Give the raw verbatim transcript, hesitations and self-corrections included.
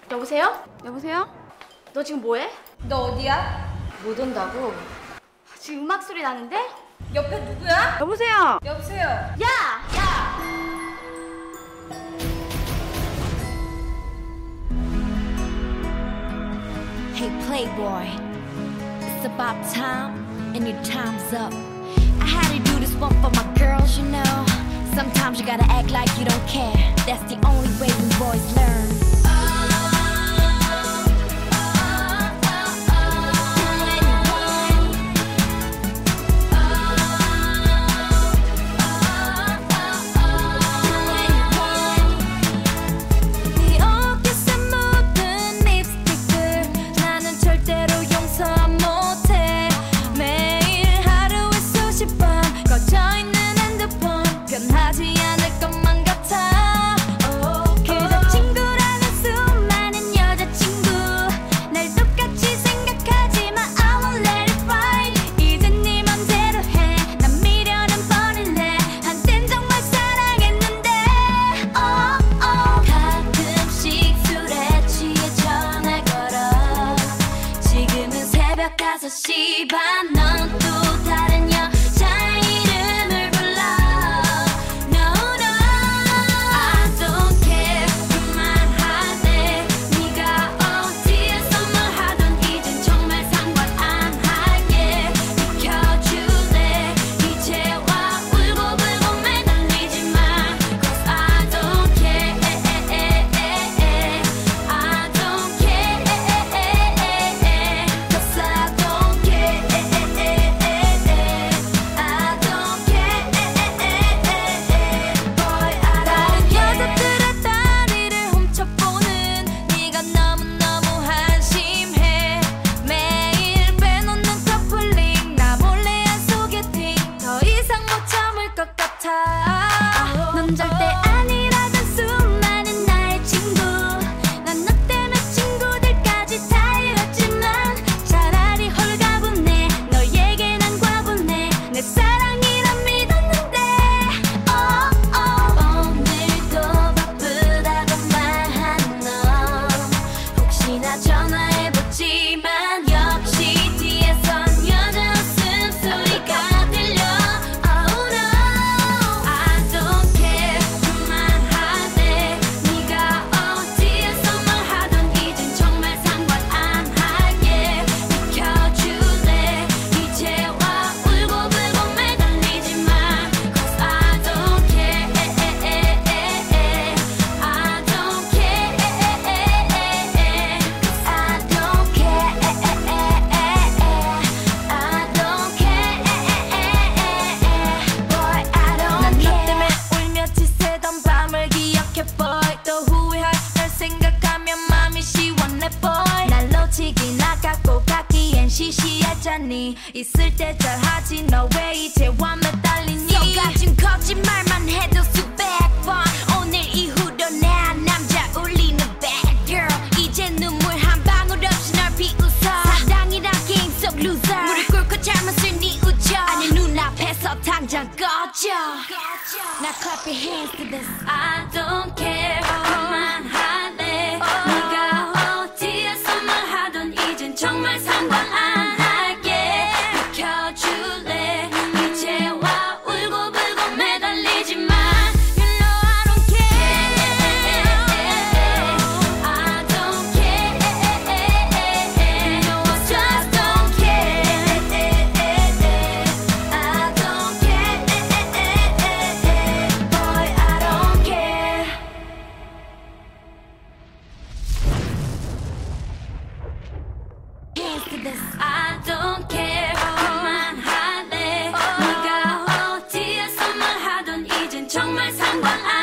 여보세요? 여보세요? 너 지금 뭐해? 너 어디야? 못 온다고? 지금 음악 소리 나는데? 옆에 누구야? 여보세요? 여보세요. 야! 야! Hey playboy, it's about time and your time's up. I had to do this one for my girls, you know. Sometimes you gotta act like you don't care. That's the only way we boys learn. 다섯 시 반 넌 또 다른 여자의 이름을 불러. No no I don't care 그만하네. 네가 어디에서 뭘 하던 이젠 정말 상관 안 할게. 비켜줄래 이제와 울고불고 매달리지 마. Cause I don't care I don't care Cause I 넌 절대 아니라던 수많은 나의 친구. 난 너 때문에 친구들까지 다 잃었지만 차라리 홀가분해. 너에게 난 과분해. 내 사랑이란 믿었는데 oh, oh. 오늘도 바쁘다고 말하는 너 혹시나 전화해보지만 역시 뒤에선 여자 웃음소리가 들려. 시시했잖니. 있을 때 잘하지 너 왜 이제 와 매달리니. 속아준 거짓말만 해도 수백 번. 오늘 이후로 내 남자 울리는 bad girl. 이제 눈물 한 방울 없이 널 비웃어. 사랑이란 게임 속 loser. 무릎 꿇고 잘못을 뉘우쳐. 아니 눈앞에서 당장 꺼져. Now clap your hands to this. I don't care 그만하네. 네가 어디에서 뭘 하던 이젠 정말 상관 안 I don't care 그만하네. 네가 어디에서 뭘 하던 이젠 정말 상관 안